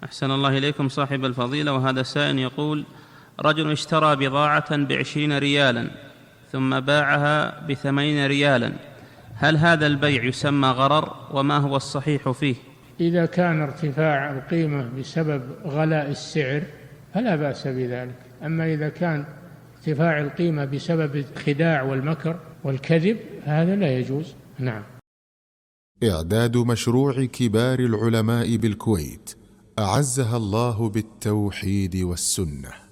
أحسن الله إليكم صاحب الفضيلة. وهذا سائل يقول: رجل اشترى بضاعة ب20 ريالا ثم باعها ب80 ريالا، هل هذا البيع يسمى غرر؟ وما هو الصحيح فيه؟ إذا كان ارتفاع القيمة بسبب غلاء السعر فلا بأس بذلك، أما إذا كان ارتفاع القيمة بسبب الخداع والمكر والكذب هذا لا يجوز. نعم. إعداد مشروع كبار العلماء بالكويت أعزها الله بالتوحيد والسنة.